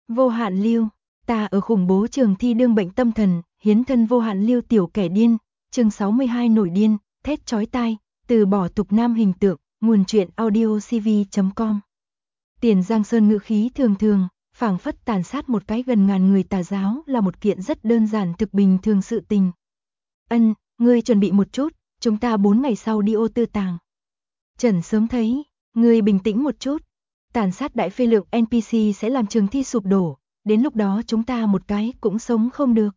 Vô hạn lưu, ta ở khủng bố trường thi đương bệnh tâm thần, hiến thân vô hạn lưu tiểu kẻ điên, chương 62 nổi điên, thét chói tai, từ bỏ tục nam hình tượng, nguồn truyện audiocv.com. Tiền Giang Sơn ngữ khí thường thường, phảng phất tàn sát một cái gần ngàn người tà giáo là một kiện rất đơn giản thực bình thường sự tình. Ân, ngươi chuẩn bị một chút, chúng ta 4 ngày sau đi ô tư tàng. Trần sớm thấy, ngươi bình tĩnh một chút, tàn sát đại phê lượng NPC sẽ làm trường thi sụp đổ, đến lúc đó chúng ta một cái cũng sống không được.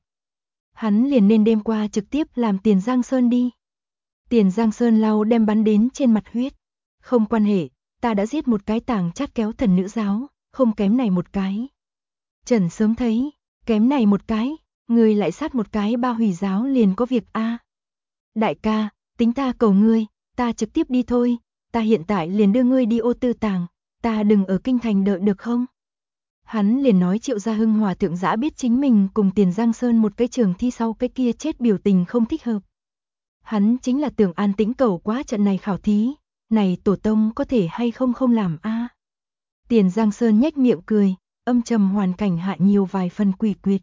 Hắn liền nên đêm qua trực tiếp làm Tiền Giang Sơn đi. Tiền Giang Sơn lau đem bắn đến trên mặt huyết. Không quan hệ, ta đã giết một cái tàng chát kéo thần nữ giáo, không kém này một cái. Trần sớm thấy, kém này một cái, ngươi lại sát một cái ba hủy giáo liền có việc a. Đại ca, tính ta cầu ngươi, ta trực tiếp đi thôi, ta hiện tại liền đưa ngươi đi ô tư tàng, ta đừng ở kinh thành đợi được không? Hắn liền nói Triệu Gia Hưng Hòa thượng giã biết chính mình cùng Tiền Giang Sơn một cái trường thi sau cái kia chết biểu tình không thích hợp. Hắn chính là tưởng an tĩnh cầu quá trận này khảo thí, này tổ tông có thể hay không không làm a. Tiền Giang Sơn nhếch miệng cười, âm trầm hoàn cảnh hạ nhiều vài phần quỷ quyệt.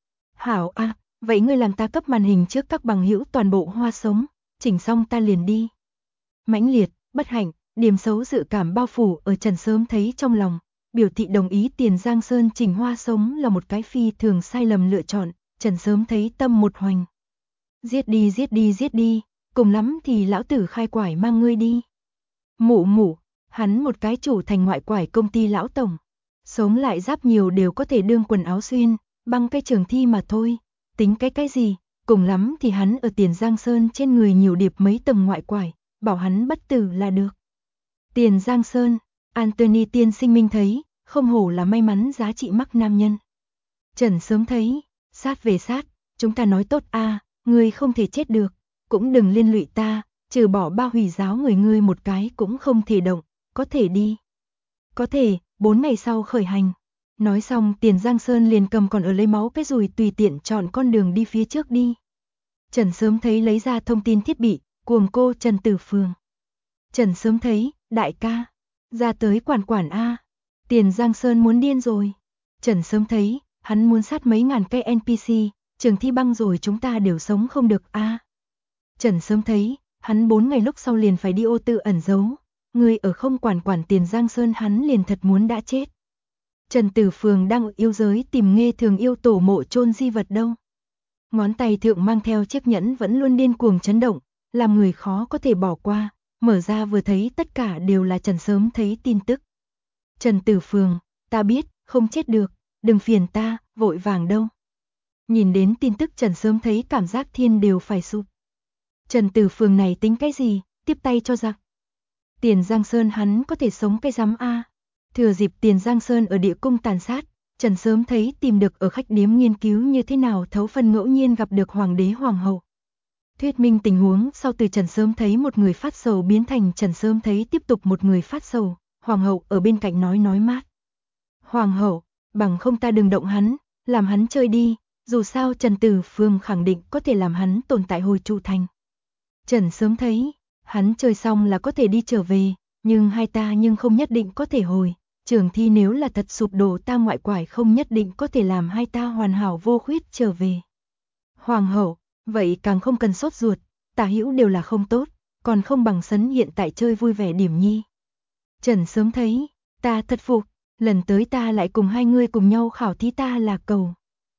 Hảo a, vậy ngươi làm ta cấp màn hình trước các bằng hữu toàn bộ hoa sống, chỉnh xong ta liền đi. Mãnh liệt, bất hạnh, điểm xấu dự cảm bao phủ ở Trần sớm thấy trong lòng, biểu thị đồng ý Tiền Giang Sơn chỉnh hoa sống là một cái phi thường sai lầm lựa chọn, Trần sớm thấy tâm một hoành. Giết đi giết đi giết đi, cùng lắm thì lão tử khai quải mang ngươi đi. Mụ mụ, hắn một cái chủ thành ngoại quải công ty lão tổng, sống lại giáp nhiều đều có thể đương quần áo xuyên, băng cái trường thi mà thôi, tính cái gì, cùng lắm thì hắn ở Tiền Giang Sơn trên người nhiều điệp mấy tầng ngoại quải, bảo hắn bất tử là được. Tiền Giang Sơn, Anthony tiên sinh minh thấy, không hổ là may mắn giá trị mắc nam nhân. Trần sớm thấy, sát về sát, chúng ta nói tốt a, ngươi không thể chết được, cũng đừng liên lụy ta, trừ bỏ ba hủy giáo người ngươi một cái cũng không thể động, có thể đi. Có thể, 4 ngày sau khởi hành. Nói xong Tiền Giang Sơn liền cầm còn ở lấy máu cái rùi tùy tiện chọn con đường đi phía trước đi. Trần sớm thấy lấy ra thông tin thiết bị, cuồng cô Trần Tử Phường. Trần sớm thấy, đại ca, ra tới quản a. Tiền Giang Sơn muốn điên rồi. Trần sớm thấy, hắn muốn sát mấy ngàn cây NPC, trường thi băng rồi chúng ta đều sống không được a. Trần sớm thấy, hắn 4 ngày lúc sau liền phải đi ô tự ẩn giấu, người ở không quản Tiền Giang Sơn hắn liền thật muốn đã chết. Trần Tử Phường đang ở yêu giới tìm nghe thường yêu tổ mộ chôn di vật đâu. Ngón tay thượng mang theo chiếc nhẫn vẫn luôn điên cuồng chấn động, làm người khó có thể bỏ qua, mở ra vừa thấy tất cả đều là Trần sớm thấy tin tức. Trần Tử Phường, ta biết, không chết được, đừng phiền ta, vội vàng đâu. Nhìn đến tin tức Trần sớm thấy cảm giác thiên đều phải sụp. Trần Tử Phường này tính cái gì, tiếp tay cho giặc. Tiền Giang Sơn hắn có thể sống cái rắm a. Thừa dịp Tiền Giang Sơn ở địa cung tàn sát, Trần sớm thấy tìm được ở khách điếm nghiên cứu như thế nào thấu phân ngẫu nhiên gặp được hoàng đế hoàng hậu. Thuyết minh tình huống sau từ Trần sớm thấy một người phát sầu biến thành Trần sớm thấy tiếp tục một người phát sầu, hoàng hậu ở bên cạnh nói mát. Hoàng hậu, bằng không ta đừng động hắn, làm hắn chơi đi, dù sao Trần Tử Phường khẳng định có thể làm hắn tồn tại hồi trụ thành. Trần sớm thấy, hắn chơi xong là có thể đi trở về, nhưng hai ta nhưng không nhất định có thể hồi. Trường thi nếu là thật sụp đổ ta ngoại quải không nhất định có thể làm hai ta hoàn hảo vô khuyết trở về. Hoàng hậu, vậy càng không cần sốt ruột, tả hữu đều là không tốt, còn không bằng sấn hiện tại chơi vui vẻ điểm nhi. Trần sớm thấy, ta thật phục, lần tới ta lại cùng hai ngươi cùng nhau khảo thí ta là cầu.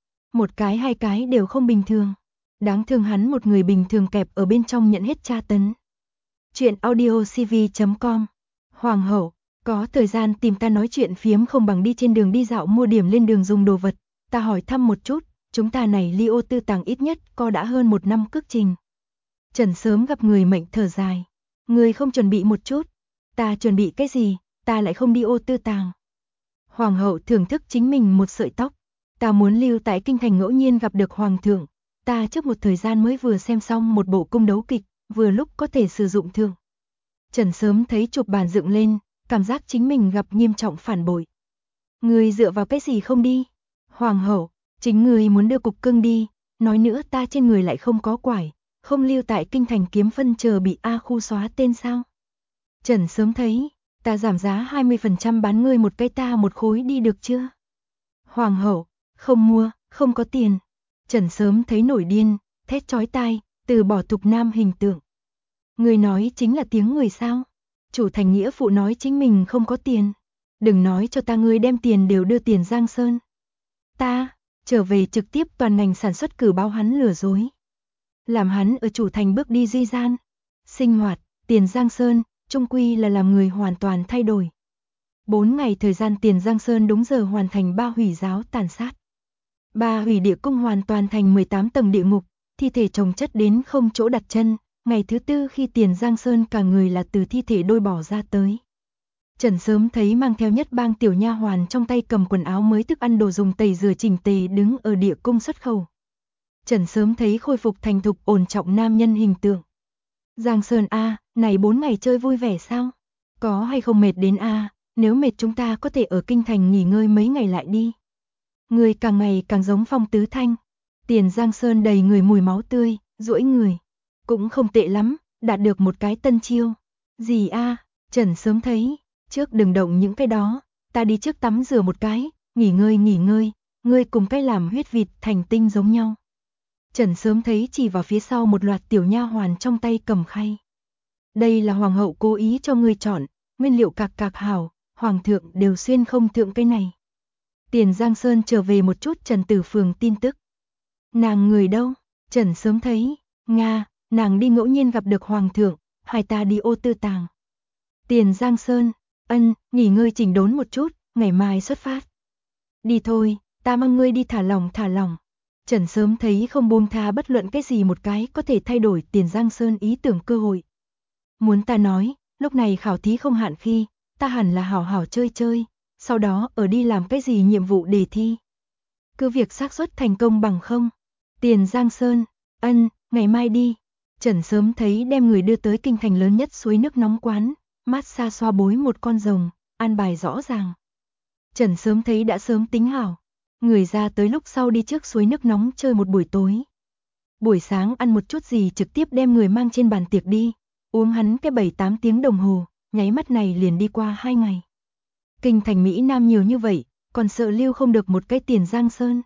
Một cái hai cái đều không bình thường. Đáng thương hắn một người bình thường kẹp ở bên trong nhận hết tra tấn. Chuyện audiocv.com. Hoàng hậu, có thời gian tìm ta nói chuyện phiếm không bằng đi trên đường đi dạo mua điểm lên đường dùng đồ vật. Ta hỏi thăm một chút, chúng ta này ly ô tư tàng ít nhất có đã hơn 1 năm cước trình. Trần sớm gặp người mệnh thở dài. Người không chuẩn bị một chút. Ta chuẩn bị cái gì, ta lại không đi ô tư tàng. Hoàng hậu thưởng thức chính mình một sợi tóc. Ta muốn lưu tại kinh thành ngẫu nhiên gặp được hoàng thượng. Ta trước một thời gian mới vừa xem xong một bộ cung đấu kịch, vừa lúc có thể sử dụng thường. Trần sớm thấy chụp bàn dựng lên, cảm giác chính mình gặp nghiêm trọng phản bội. Người dựa vào cái gì không đi? Hoàng hậu, chính người muốn đưa cục cưng đi, nói nữa ta trên người lại không có quải, không lưu tại kinh thành kiếm phân chờ bị A khu xóa tên sao? Trần sớm thấy, ta giảm giá 20% bán ngươi một cái ta một khối đi được chưa? Hoàng hậu, không mua, không có tiền. Trần Sớm thấy nổi điên, thét chói tai, từ bỏ thục nam hình tượng. Người nói chính là tiếng người sao? Chủ thành nghĩa phụ nói chính mình không có tiền. Đừng nói cho ta ngươi đem tiền đều đưa Tiền Giang Sơn. Ta, trở về trực tiếp toàn ngành sản xuất cử báo hắn lừa dối. Làm hắn ở chủ thành bước đi duy gian. Sinh hoạt, Tiền Giang Sơn, trung quy là làm người hoàn toàn thay đổi. 4 ngày thời gian Tiền Giang Sơn đúng giờ hoàn thành 3 hủy giáo tàn sát. 3 hủy địa cung hoàn toàn thành 18 tầng địa ngục, thi thể chồng chất đến không chỗ đặt chân. Ngày thứ tư khi Tiền Giang Sơn cả người là từ thi thể đôi bỏ ra tới. Trần Sớm thấy mang theo Nhất Bang tiểu nha hoàn trong tay cầm quần áo mới thức ăn đồ dùng tẩy rửa chỉnh tề đứng ở địa cung xuất khẩu. Trần Sớm thấy khôi phục thành thục ổn trọng nam nhân hình tượng. Giang Sơn a, này 4 ngày chơi vui vẻ sao? Có hay không mệt đến a, nếu mệt chúng ta có thể ở kinh thành nghỉ ngơi mấy ngày lại đi. Người càng ngày càng giống Phong Tứ Thanh. Tiền Giang Sơn đầy người mùi máu tươi, duỗi người. Cũng không tệ lắm, đạt được một cái tân chiêu. Gì a? Trần Sớm thấy, trước đừng động những cái đó, ta đi trước tắm rửa một cái, nghỉ ngơi, ngươi cùng cái làm huyết vịt thành tinh giống nhau. Trần Sớm thấy chỉ vào phía sau một loạt tiểu nha hoàn trong tay cầm khay. Đây là hoàng hậu cố ý cho ngươi chọn, nguyên liệu cạc hảo, hoàng thượng đều xuyên không thượng cái này. Tiền Giang Sơn trở về một chút Trần Tử Phường tin tức. Nàng người đâu? Trần Sớm thấy, Nga, nàng đi ngẫu nhiên gặp được hoàng thượng, hai ta đi ô tư tàng. Tiền Giang Sơn, ân, nghỉ ngơi chỉnh đốn một chút, ngày mai xuất phát. Đi thôi, ta mang ngươi đi thả lỏng. Trần Sớm thấy không buông tha bất luận cái gì một cái có thể thay đổi Tiền Giang Sơn ý tưởng cơ hội. Muốn ta nói, lúc này khảo thí không hạn khi, ta hẳn là hảo hảo chơi, sau đó ở đi làm cái gì nhiệm vụ đề thi. Cứ việc xác suất thành công bằng không. Tiền Giang Sơn, ân, ngày mai đi. Trần Sớm thấy đem người đưa tới kinh thành lớn nhất suối nước nóng quán, massage xoa bối một con rồng, an bài rõ ràng. Trần Sớm thấy đã sớm tính hảo, người ra tới lúc sau đi trước suối nước nóng chơi một buổi tối. Buổi sáng ăn một chút gì trực tiếp đem người mang trên bàn tiệc đi, uống hắn cái 7-8 tiếng đồng hồ, nháy mắt này liền đi qua 2 ngày. Kinh thành Mỹ Nam nhiều như vậy, còn sợ lưu không được một cái Tiền Giang Sơn.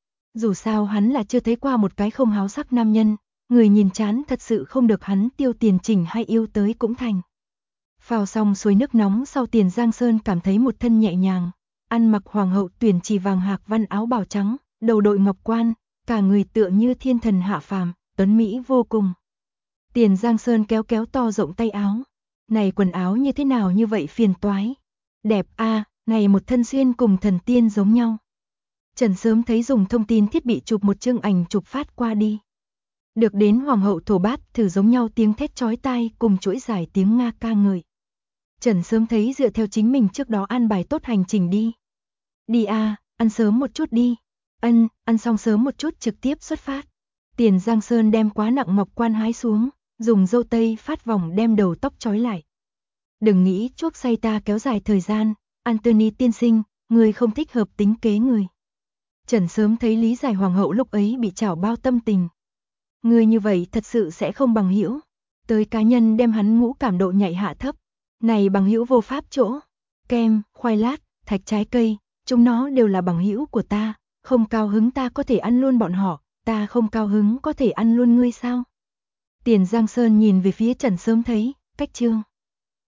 Dù sao hắn là chưa thấy qua một cái không háo sắc nam nhân, người nhìn chán thật sự không được hắn tiêu tiền chỉnh hay yêu tới cũng thành. Phao xong suối nước nóng sau Tiền Giang Sơn cảm thấy một thân nhẹ nhàng, ăn mặc hoàng hậu tuyển chỉ vàng hạc văn áo bào trắng, đầu đội ngọc quan, cả người tựa như thiên thần hạ phàm, tuấn mỹ vô cùng. Tiền Giang Sơn kéo to rộng tay áo, này quần áo như thế nào như vậy phiền toái. Đẹp a, này một thân xuyên cùng thần tiên giống nhau. Trần Sớm thấy dùng thông tin thiết bị chụp một chương ảnh chụp phát qua đi. Được đến hoàng hậu thổ bát thử giống nhau tiếng thét chói tai cùng chuỗi dài tiếng Nga ca ngợi. Trần Sớm thấy dựa theo chính mình trước đó an bài tốt hành trình đi. Đi a, ăn sớm một chút đi. Ân, ăn xong sớm một chút trực tiếp xuất phát. Tiền Giang Sơn đem quá nặng ngọc quan hái xuống, dùng dâu tây phát vòng đem đầu tóc trói lại. Đừng nghĩ chuốc say ta kéo dài thời gian, Anthony tiên sinh, người không thích hợp tính kế người. Trần Sớm thấy lý giải hoàng hậu lúc ấy bị chảo bao tâm tình. Người như vậy thật sự sẽ không bằng hữu. Tới cá nhân đem hắn ngũ cảm độ nhạy hạ thấp. Này bằng hữu vô pháp chỗ. Kem, khoai lát, thạch trái cây, chúng nó đều là bằng hữu của ta. Không cao hứng ta có thể ăn luôn bọn họ, ta không cao hứng có thể ăn luôn ngươi sao? Tiền Giang Sơn nhìn về phía Trần Sớm thấy, cách chương.